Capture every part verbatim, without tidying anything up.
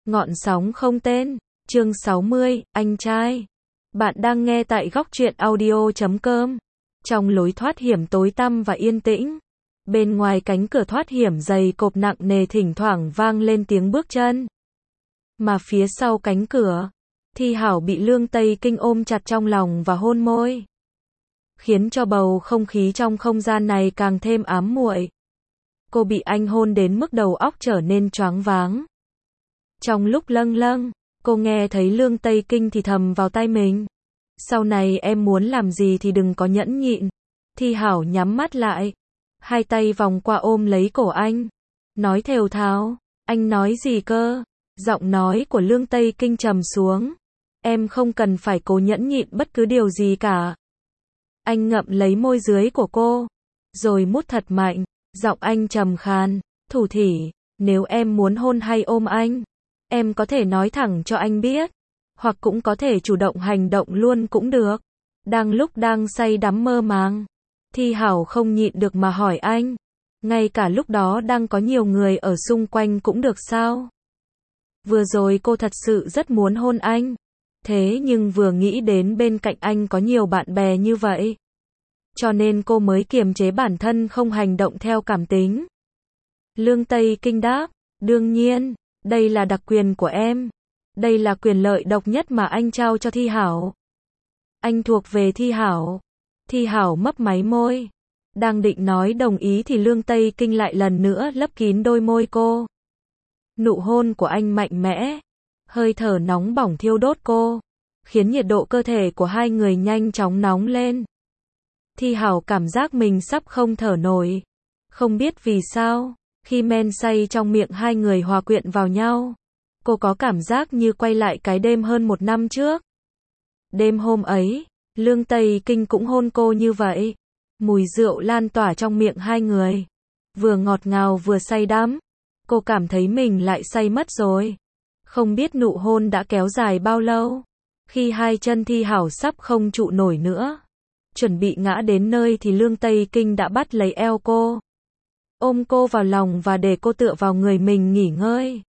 Ngọn sóng không tên, chương sáu mươi, anh trai. Bạn đang nghe tại góc truyện audio chấm com. Trong lối thoát hiểm tối tăm và yên tĩnh, bên ngoài cánh cửa thoát hiểm dày cộp nặng nề thỉnh thoảng vang lên tiếng bước chân. Mà phía sau cánh cửa, Thi Hảo bị Lương Tây Kinh ôm chặt trong lòng và hôn môi, khiến cho bầu không khí trong không gian này càng thêm ám muội. Cô bị anh hôn đến mức đầu óc trở nên choáng váng. Trong lúc lâng lâng, cô nghe thấy Lương Tây Kinh thì thầm vào tai mình. Sau này em muốn làm gì thì đừng có nhẫn nhịn. Thi Hảo nhắm mắt lại, hai tay vòng qua ôm lấy cổ anh, nói thều thào. Anh nói gì cơ? Giọng nói của Lương Tây Kinh trầm xuống. Em không cần phải cố nhẫn nhịn bất cứ điều gì cả. Anh ngậm lấy môi dưới của cô, rồi mút thật mạnh. Giọng anh trầm khàn, thủ thỉ, nếu em muốn hôn hay ôm anh, em có thể nói thẳng cho anh biết, hoặc cũng có thể chủ động hành động luôn cũng được. Đang lúc đang say đắm mơ màng, Thi Hảo không nhịn được mà hỏi anh, ngay cả lúc đó đang có nhiều người ở xung quanh cũng được sao? Vừa rồi cô thật sự rất muốn hôn anh, thế nhưng vừa nghĩ đến bên cạnh anh có nhiều bạn bè như vậy, cho nên cô mới kiềm chế bản thân không hành động theo cảm tính. Lương Tây Kinh đáp, đương nhiên, đây là đặc quyền của em. Đây là quyền lợi độc nhất mà anh trao cho Thi Hảo. Anh thuộc về Thi Hảo. Thi Hảo mấp máy môi. Đang định nói đồng ý thì Lương Tây Kinh lại lần nữa lấp kín đôi môi cô. Nụ hôn của anh mạnh mẽ, hơi thở nóng bỏng thiêu đốt cô, khiến nhiệt độ cơ thể của hai người nhanh chóng nóng lên. Thi Hảo cảm giác mình sắp không thở nổi. Không biết vì sao, khi men say trong miệng hai người hòa quyện vào nhau, cô có cảm giác như quay lại cái đêm hơn một năm trước. Đêm hôm ấy, Lương Tây Kinh cũng hôn cô như vậy. Mùi rượu lan tỏa trong miệng hai người, vừa ngọt ngào vừa say đắm. Cô cảm thấy mình lại say mất rồi. Không biết nụ hôn đã kéo dài bao lâu. Khi hai chân Thi Hảo sắp không trụ nổi nữa, chuẩn bị ngã đến nơi thì Lương Tây Kinh đã bắt lấy eo cô, ôm cô vào lòng và để cô tựa vào người mình nghỉ ngơi.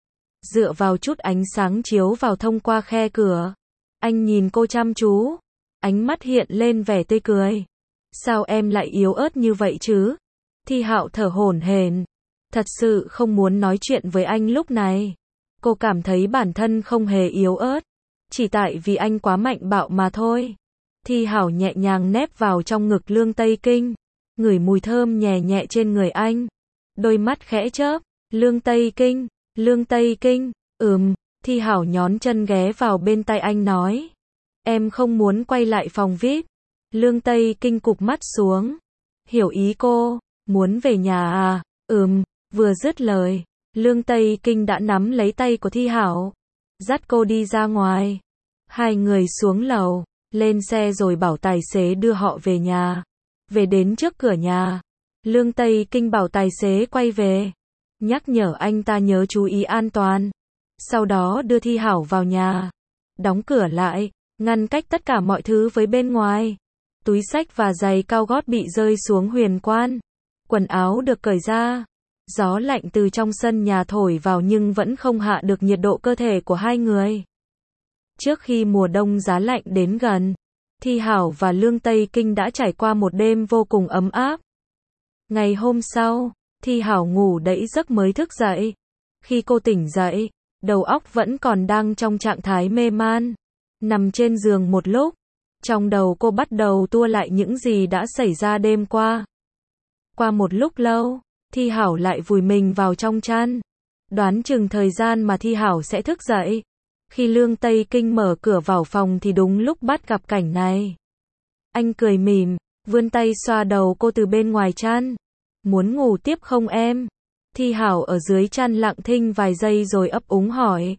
Dựa vào chút ánh sáng chiếu vào thông qua khe cửa, anh nhìn cô chăm chú, ánh mắt hiện lên vẻ tươi cười. Sao em lại yếu ớt như vậy chứ? Thi Hạo thở hổn hển, thật sự không muốn nói chuyện với anh lúc này. Cô cảm thấy bản thân không hề yếu ớt, chỉ tại vì anh quá mạnh bạo mà thôi. Thi Hảo nhẹ nhàng nép vào trong ngực Lương Tây Kinh, ngửi mùi thơm nhẹ nhẹ trên người anh, đôi mắt khẽ chớp. Lương Tây Kinh, Lương Tây Kinh, ừm. Thi Hảo nhón chân ghé vào bên tai anh nói, em không muốn quay lại phòng vi ai pi. Lương Tây Kinh cụp mắt xuống, hiểu ý cô, muốn về nhà à? Ừm. Vừa dứt lời, Lương Tây Kinh đã nắm lấy tay của Thi Hảo, dắt cô đi ra ngoài. Hai người xuống lầu, lên xe rồi bảo tài xế đưa họ về nhà. Về đến trước cửa nhà, Lương Tây Kinh bảo tài xế quay về, nhắc nhở anh ta nhớ chú ý an toàn. Sau đó đưa Thi Hảo vào nhà, đóng cửa lại, ngăn cách tất cả mọi thứ với bên ngoài. Túi xách và giày cao gót bị rơi xuống huyền quan, quần áo được cởi ra. Gió lạnh từ trong sân nhà thổi vào nhưng vẫn không hạ được nhiệt độ cơ thể của hai người. Trước khi mùa đông giá lạnh đến gần, Thi Hảo và Lương Tây Kinh đã trải qua một đêm vô cùng ấm áp. Ngày hôm sau, Thi Hảo ngủ đẫy giấc mới thức dậy. Khi cô tỉnh dậy, đầu óc vẫn còn đang trong trạng thái mê man. Nằm trên giường một lúc, trong đầu cô bắt đầu tua lại những gì đã xảy ra đêm qua. Qua một lúc lâu, Thi Hảo lại vùi mình vào trong chăn, đoán chừng thời gian mà Thi Hảo sẽ thức dậy. Khi Lương Tây Kinh mở cửa vào phòng thì đúng lúc bắt gặp cảnh này. Anh cười mỉm, vươn tay xoa đầu cô từ bên ngoài chăn. Muốn ngủ tiếp không em? Thi Hảo ở dưới chăn lặng thinh vài giây rồi ấp úng hỏi.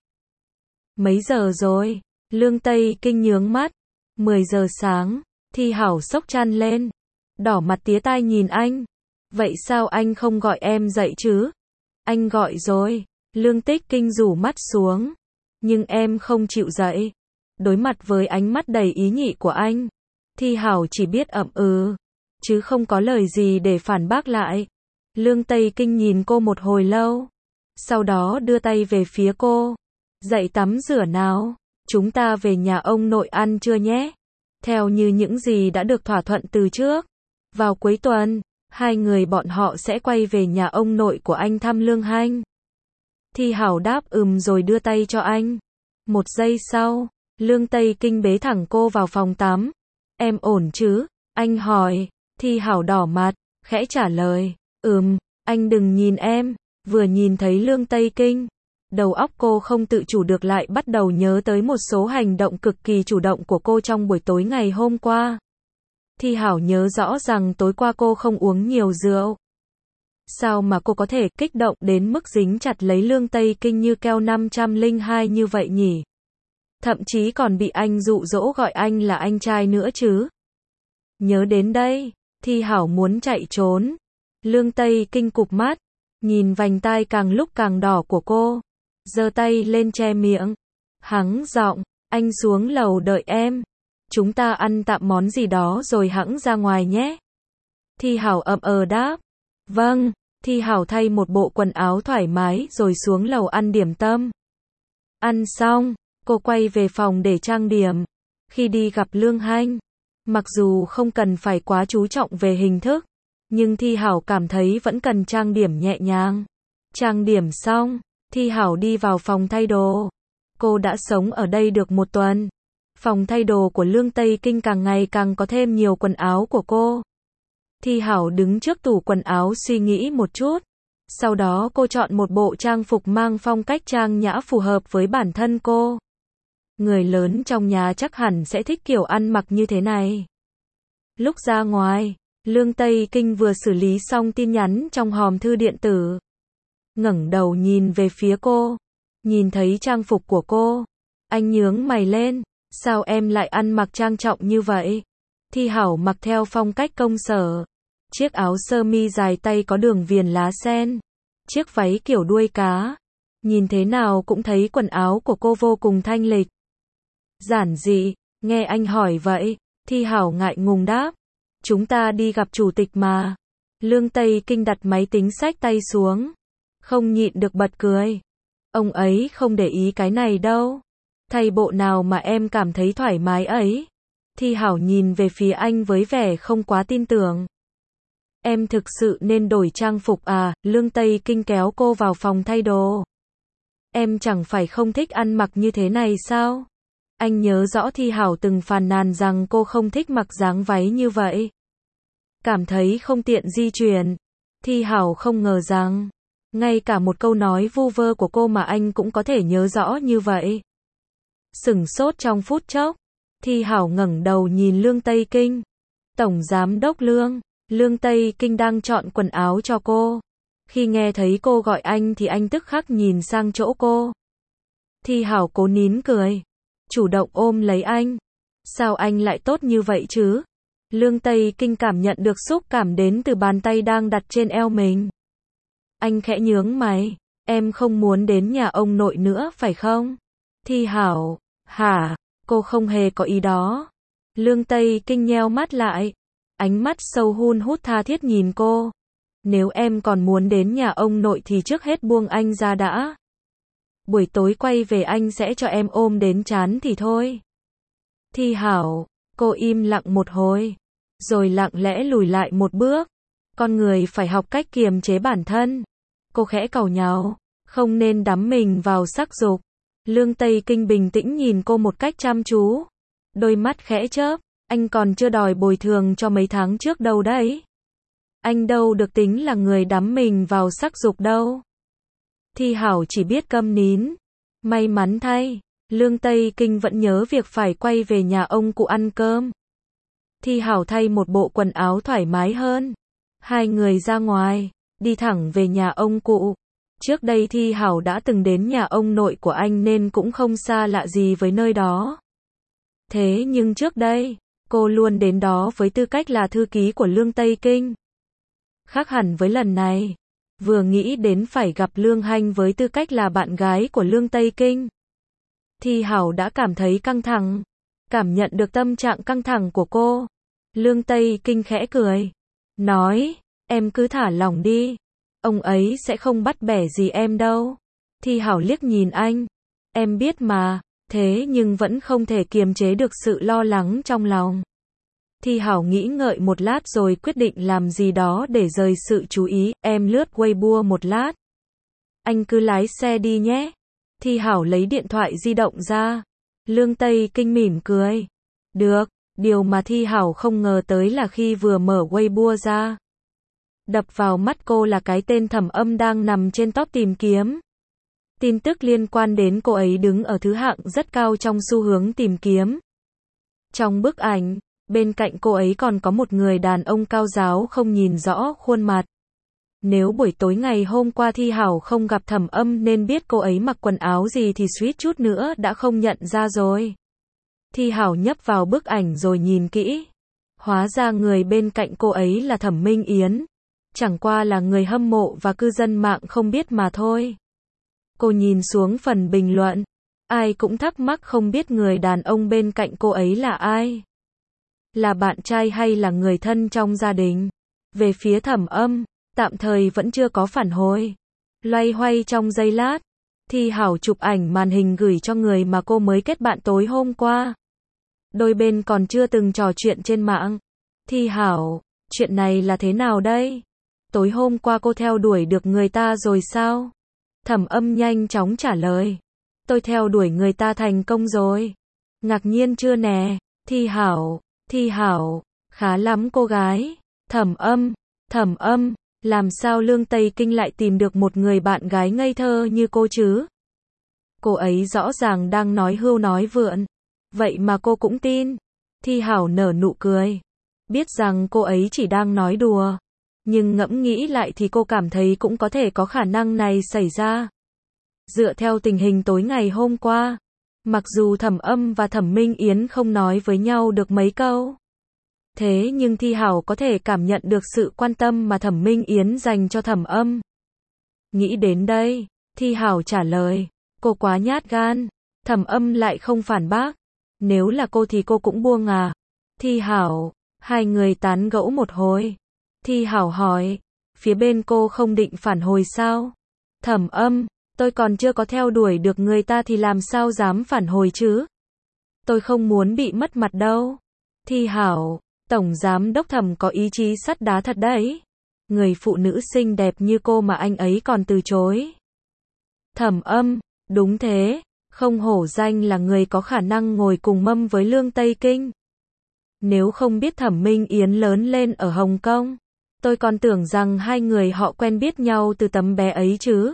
Mấy giờ rồi? Lương Tây Kinh nhướng mắt. mười giờ sáng. Thi Hảo xốc chăn lên, đỏ mặt tía tai nhìn anh. Vậy sao anh không gọi em dậy chứ? Anh gọi rồi. Lương Tích Kinh rủ mắt xuống, nhưng em không chịu dậy. Đối mặt với ánh mắt đầy ý nhị của anh, Thi Hảo chỉ biết ậm ừ, chứ không có lời gì để phản bác lại. Lương Tây Kinh nhìn cô một hồi lâu, sau đó đưa tay về phía cô, Dậy tắm rửa nào, chúng ta về nhà ông nội ăn trưa nhé. Theo như những gì đã được thỏa thuận từ trước. Vào cuối tuần, hai người bọn họ sẽ quay về nhà ông nội của anh thăm Lương Hanh. Thi Hảo đáp ừm rồi đưa tay cho anh. Một giây sau, Lương Tây Kinh bế thẳng cô vào phòng tắm. Em ổn chứ? Anh hỏi. Thi Hảo đỏ mặt, khẽ trả lời. Ừm, anh đừng nhìn em. Vừa nhìn thấy Lương Tây Kinh, đầu óc cô không tự chủ được lại bắt đầu nhớ tới một số hành động cực kỳ chủ động của cô trong buổi tối ngày hôm qua. Thi Hảo nhớ rõ rằng tối qua cô không uống nhiều rượu. Sao mà cô có thể kích động đến mức dính chặt lấy Lương Tây Kinh như keo năm trăm lẻ hai như vậy nhỉ? Thậm chí còn bị anh dụ dỗ gọi anh là anh trai nữa chứ. Nhớ đến đây, Thi Hảo muốn chạy trốn. Lương Tây Kinh cụp mắt, nhìn vành tai càng lúc càng đỏ của cô, giơ tay lên che miệng, hắng giọng, anh xuống lầu đợi em. Chúng ta ăn tạm món gì đó rồi hẵng ra ngoài nhé. Thi Hảo ậm ờ đáp. Vâng, Thi Hảo thay một bộ quần áo thoải mái rồi xuống lầu ăn điểm tâm. Ăn xong, cô quay về phòng để trang điểm. Khi đi gặp Lương Hanh, mặc dù không cần phải quá chú trọng về hình thức, nhưng Thi Hảo cảm thấy vẫn cần trang điểm nhẹ nhàng. Trang điểm xong, Thi Hảo đi vào phòng thay đồ. Cô đã sống ở đây được một tuần. Phòng thay đồ của Lương Tây Kinh càng ngày càng có thêm nhiều quần áo của cô. Thi Hảo đứng trước tủ quần áo suy nghĩ một chút. Sau đó cô chọn một bộ trang phục mang phong cách trang nhã phù hợp với bản thân cô. Người lớn trong nhà chắc hẳn sẽ thích kiểu ăn mặc như thế này. Lúc ra ngoài, Lương Tây Kinh vừa xử lý xong tin nhắn trong hòm thư điện tử. Ngẩng đầu nhìn về phía cô. Nhìn thấy trang phục của cô. Anh nhướng mày lên. Sao em lại ăn mặc trang trọng như vậy? Thi Hảo mặc theo phong cách công sở. Chiếc áo sơ mi dài tay có đường viền lá sen. Chiếc váy kiểu đuôi cá. Nhìn thế nào cũng thấy quần áo của cô vô cùng thanh lịch. Giản dị, nghe anh hỏi vậy, Thi Hảo ngại ngùng đáp. Chúng ta đi gặp chủ tịch mà. Lương Tây Kinh đặt máy tính xách tay xuống. Không nhịn được bật cười. Ông ấy không để ý cái này đâu. Thay bộ nào mà em cảm thấy thoải mái ấy? Thi Hảo nhìn về phía anh với vẻ không quá tin tưởng. Em thực sự nên đổi trang phục à? Lương Tây Kinh kéo cô vào phòng thay đồ. Em chẳng phải không thích ăn mặc như thế này sao? Anh nhớ rõ Thi Hảo từng phàn nàn rằng cô không thích mặc dáng váy như vậy. Cảm thấy không tiện di chuyển. Thi Hảo không ngờ rằng, ngay cả một câu nói vu vơ của cô mà anh cũng có thể nhớ rõ như vậy. Sửng sốt trong phút chốc, Thi Hảo ngẩng đầu nhìn Lương Tây Kinh. Tổng giám đốc Lương, Lương Tây Kinh đang chọn quần áo cho cô. Khi nghe thấy cô gọi anh thì anh tức khắc nhìn sang chỗ cô. Thi Hảo cố nín cười, chủ động ôm lấy anh. Sao anh lại tốt như vậy chứ? Lương Tây Kinh cảm nhận được xúc cảm đến từ bàn tay đang đặt trên eo mình. Anh khẽ nhướng mày, em không muốn đến nhà ông nội nữa phải không? Thi Hảo, hả? Cô không hề có ý đó. Lương Tây Kinh nheo mắt lại, ánh mắt sâu hun hút tha thiết nhìn cô. Nếu em còn muốn đến nhà ông nội thì trước hết buông anh ra đã. Buổi tối quay về anh sẽ cho em ôm đến trán thì thôi. Thi Hảo, cô im lặng một hồi, rồi lặng lẽ lùi lại một bước. Con người phải học cách kiềm chế bản thân. Cô khẽ càu nhàu, không nên đắm mình vào sắc dục. Lương Tây Kinh bình tĩnh nhìn cô một cách chăm chú. Đôi mắt khẽ chớp, anh còn chưa đòi bồi thường cho mấy tháng trước đâu đấy. Anh đâu được tính là người đắm mình vào sắc dục đâu. Thi Hảo chỉ biết câm nín. May mắn thay, Lương Tây Kinh vẫn nhớ việc phải quay về nhà ông cụ ăn cơm. Thi Hảo thay một bộ quần áo thoải mái hơn. Hai người ra ngoài, đi thẳng về nhà ông cụ. Trước đây Thi Hảo đã từng đến nhà ông nội của anh nên cũng không xa lạ gì với nơi đó. Thế nhưng trước đây, cô luôn đến đó với tư cách là thư ký của Lương Tây Kinh. Khác hẳn với lần này, vừa nghĩ đến phải gặp Lương Hanh với tư cách là bạn gái của Lương Tây Kinh, Thi Hảo đã cảm thấy căng thẳng, cảm nhận được tâm trạng căng thẳng của cô. Lương Tây Kinh khẽ cười, nói, em cứ thả lỏng đi, ông ấy sẽ không bắt bẻ gì em đâu. Thi Hảo liếc nhìn anh, Em biết mà, thế nhưng vẫn không thể kiềm chế được sự lo lắng trong lòng. Thi Hảo nghĩ ngợi một lát rồi quyết định làm gì đó để rời sự chú ý, em lướt Weibo một lát. Anh cứ lái xe đi nhé. Thi Hảo lấy điện thoại di động ra. Lương Tây Kinh mỉm cười. Được, điều mà Thi Hảo không ngờ tới là khi vừa mở Weibo ra, đập vào mắt cô là cái tên Thẩm Âm đang nằm trên top tìm kiếm. Tin tức liên quan đến cô ấy đứng ở thứ hạng rất cao trong xu hướng tìm kiếm. Trong bức ảnh, bên cạnh cô ấy còn có một người đàn ông cao ráo không nhìn rõ khuôn mặt. Nếu buổi tối ngày hôm qua Thi Hảo không gặp Thẩm Âm nên biết cô ấy mặc quần áo gì thì suýt chút nữa đã không nhận ra rồi. Thi Hảo nhấp vào bức ảnh rồi nhìn kỹ. Hóa ra người bên cạnh cô ấy là Thẩm Minh Yến. Chẳng qua là người hâm mộ và cư dân mạng không biết mà thôi. Cô nhìn xuống phần bình luận. Ai cũng thắc mắc không biết người đàn ông bên cạnh cô ấy là ai. Là bạn trai hay là người thân trong gia đình? Về phía Thẩm Âm, tạm thời vẫn chưa có phản hồi. Loay hoay trong giây lát, Thi Hảo chụp ảnh màn hình gửi cho người mà cô mới kết bạn tối hôm qua. Đôi bên còn chưa từng trò chuyện trên mạng. Thi Hảo, chuyện này là thế nào đây? Tối hôm qua cô theo đuổi được người ta rồi sao? Thẩm Âm nhanh chóng trả lời. Tôi theo đuổi người ta thành công rồi. Ngạc nhiên chưa nè? Thi Hảo, Thi Hảo, khá lắm cô gái. Thẩm Âm, Thẩm Âm, làm sao Lương Tây Kinh lại tìm được một người bạn gái ngây thơ như cô chứ? Cô ấy rõ ràng đang nói hưu nói vượn. Vậy mà cô cũng tin. Thi Hảo nở nụ cười. Biết rằng cô ấy chỉ đang nói đùa. Nhưng ngẫm nghĩ lại thì cô cảm thấy cũng có thể có khả năng này xảy ra. Dựa theo tình hình tối ngày hôm qua, mặc dù Thẩm Âm và Thẩm Minh Yến không nói với nhau được mấy câu, thế nhưng Thi Hảo có thể cảm nhận được sự quan tâm mà Thẩm Minh Yến dành cho Thẩm Âm. Nghĩ đến đây, Thi Hảo trả lời, cô quá nhát gan. Thẩm Âm lại không phản bác. Nếu là cô thì cô cũng buông à? Thi Hảo, hai người tán gẫu một hồi. Thi Hảo hỏi, phía bên cô không định phản hồi sao? Thẩm Âm, tôi còn chưa có theo đuổi được người ta thì làm sao dám phản hồi chứ? Tôi không muốn bị mất mặt đâu. Thi Hảo, Tổng Giám Đốc Thẩm có ý chí sắt đá thật đấy. Người phụ nữ xinh đẹp như cô mà anh ấy còn từ chối. Thẩm Âm, đúng thế, không hổ danh là người có khả năng ngồi cùng mâm với Lương Tây Kinh. Nếu không biết Thẩm Minh Yến lớn lên ở Hồng Kông, tôi còn tưởng rằng hai người họ quen biết nhau từ tấm bé ấy chứ.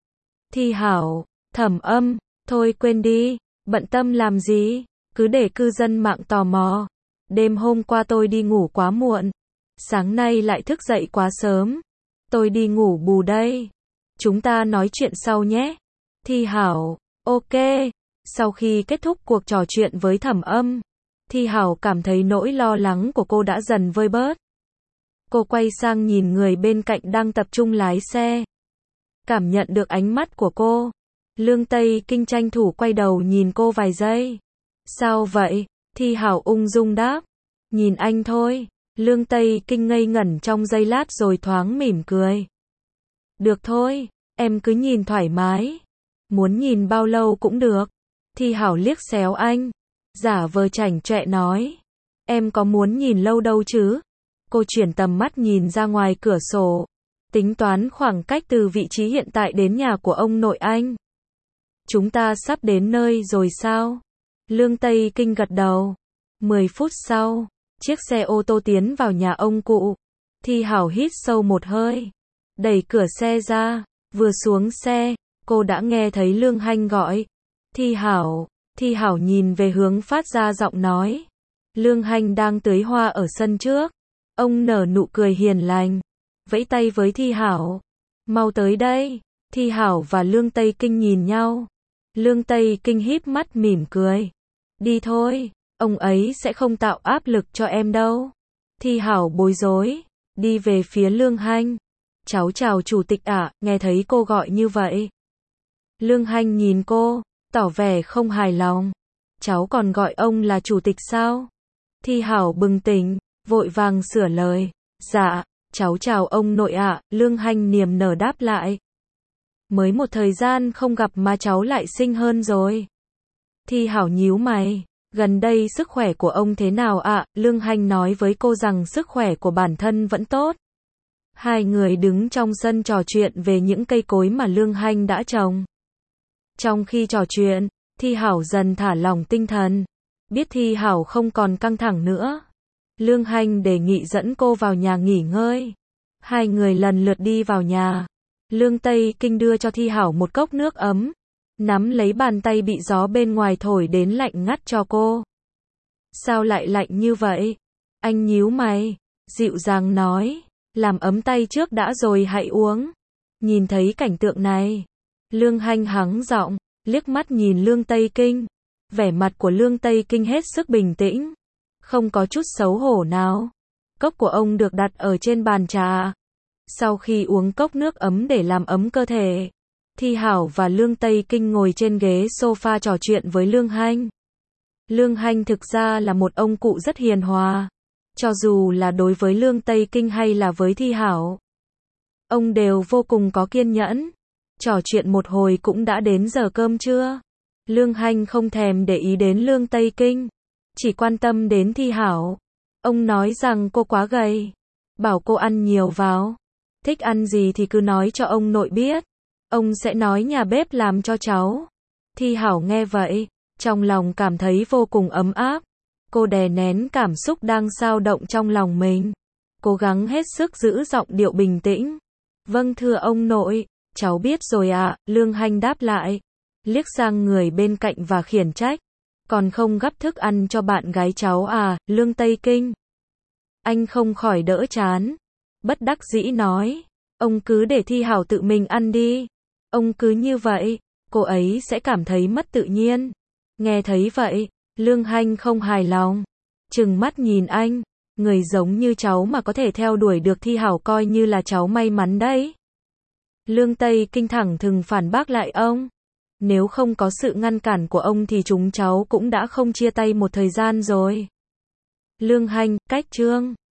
Thi Hảo, Thẩm Âm, thôi quên đi, bận tâm làm gì, cứ để cư dân mạng tò mò. Đêm hôm qua tôi đi ngủ quá muộn, sáng nay lại thức dậy quá sớm. Tôi đi ngủ bù đây. Chúng ta nói chuyện sau nhé. Thi Hảo, ok. Sau khi kết thúc cuộc trò chuyện với Thẩm Âm, Thi Hảo cảm thấy nỗi lo lắng của cô đã dần vơi bớt. Cô quay sang nhìn người bên cạnh đang tập trung lái xe. Cảm nhận được ánh mắt của cô, Lương Tây Kinh tranh thủ quay đầu nhìn cô vài giây. Sao vậy? Thi Hảo ung dung đáp. Nhìn anh thôi. Lương Tây Kinh ngây ngẩn trong giây lát rồi thoáng mỉm cười. Được thôi, em cứ nhìn thoải mái. Muốn nhìn bao lâu cũng được. Thi Hảo liếc xéo anh. Giả vờ chảnh chọe nói. Em có muốn nhìn lâu đâu chứ? Cô chuyển tầm mắt nhìn ra ngoài cửa sổ. Tính toán khoảng cách từ vị trí hiện tại đến nhà của ông nội anh. Chúng ta sắp đến nơi rồi sao? Lương Tây Kinh gật đầu. Mười phút sau, chiếc xe ô tô tiến vào nhà ông cụ. Thi Hảo hít sâu một hơi. Đẩy cửa xe ra. Vừa xuống xe, cô đã nghe thấy Lương Hanh gọi. Thi Hảo. Thi Hảo nhìn về hướng phát ra giọng nói. Lương Hanh đang tưới hoa ở sân trước. Ông nở nụ cười hiền lành. Vẫy tay với Thi Hảo. Mau tới đây. Thi Hảo và Lương Tây Kinh nhìn nhau. Lương Tây Kinh híp mắt mỉm cười. Đi thôi, ông ấy sẽ không tạo áp lực cho em đâu. Thi Hảo bối rối. Đi về phía Lương Hanh. Cháu chào chủ tịch ạ, nghe thấy cô gọi như vậy. Lương Hanh nhìn cô, tỏ vẻ không hài lòng. Cháu còn gọi ông là chủ tịch sao? Thi Hảo bừng tỉnh, vội vàng sửa lời. Dạ, cháu chào ông nội ạ, Lương Hanh niềm nở đáp lại. Mới một thời gian không gặp mà cháu lại xinh hơn rồi. Thi Hảo nhíu mày. Gần đây sức khỏe của ông thế nào ạ? À? Lương Hanh nói với cô rằng sức khỏe của bản thân vẫn tốt. Hai người đứng trong sân trò chuyện về những cây cối mà Lương Hanh đã trồng. Trong khi trò chuyện, Thi Hảo dần thả lỏng tinh thần. Biết Thi Hảo không còn căng thẳng nữa, Lương Hanh đề nghị dẫn cô vào nhà nghỉ ngơi. Hai người lần lượt đi vào nhà. Lương Tây Kinh đưa cho Thi Hảo một cốc nước ấm, nắm lấy bàn tay bị gió bên ngoài thổi đến lạnh ngắt cho cô. Sao lại lạnh như vậy? Anh nhíu mày, dịu dàng nói, làm ấm tay trước đã rồi hãy uống. Nhìn thấy cảnh tượng này, Lương Hanh hắng giọng, liếc mắt nhìn Lương Tây Kinh. Vẻ mặt của Lương Tây Kinh hết sức bình tĩnh, không có chút xấu hổ nào. Cốc của ông được đặt ở trên bàn trà. Sau khi uống cốc nước ấm để làm ấm cơ thể, Thi Hảo và Lương Tây Kinh ngồi trên ghế sofa trò chuyện với Lương Hanh. Lương Hanh thực ra là một ông cụ rất hiền hòa. Cho dù là đối với Lương Tây Kinh hay là với Thi Hảo, ông đều vô cùng có kiên nhẫn. Trò chuyện một hồi cũng đã đến giờ cơm trưa. Lương Hanh không thèm để ý đến Lương Tây Kinh, chỉ quan tâm đến Thi Hảo. Ông nói rằng cô quá gầy, bảo cô ăn nhiều vào. Thích ăn gì thì cứ nói cho ông nội biết, ông sẽ nói nhà bếp làm cho cháu. Thi Hảo nghe vậy, trong lòng cảm thấy vô cùng ấm áp. Cô đè nén cảm xúc đang dao động trong lòng mình, cố gắng hết sức giữ giọng điệu bình tĩnh. Vâng thưa ông nội, cháu biết rồi ạ. À, Lương Hanh đáp lại, liếc sang người bên cạnh và khiển trách. Còn không gắp thức ăn cho bạn gái cháu à? Lương Tây Kinh, anh không khỏi đỡ chán, bất đắc dĩ nói, ông cứ để Thi Hảo tự mình ăn đi. Ông cứ như vậy, cô ấy sẽ cảm thấy mất tự nhiên. Nghe thấy vậy, Lương Hanh không hài lòng, trừng mắt nhìn anh. Người giống như cháu mà có thể theo đuổi được Thi Hảo coi như là cháu may mắn đấy. Lương Tây Kinh thẳng thừng phản bác lại ông. Nếu không có sự ngăn cản của ông thì chúng cháu cũng đã không chia tay một thời gian rồi. Lương Hanh, cách chương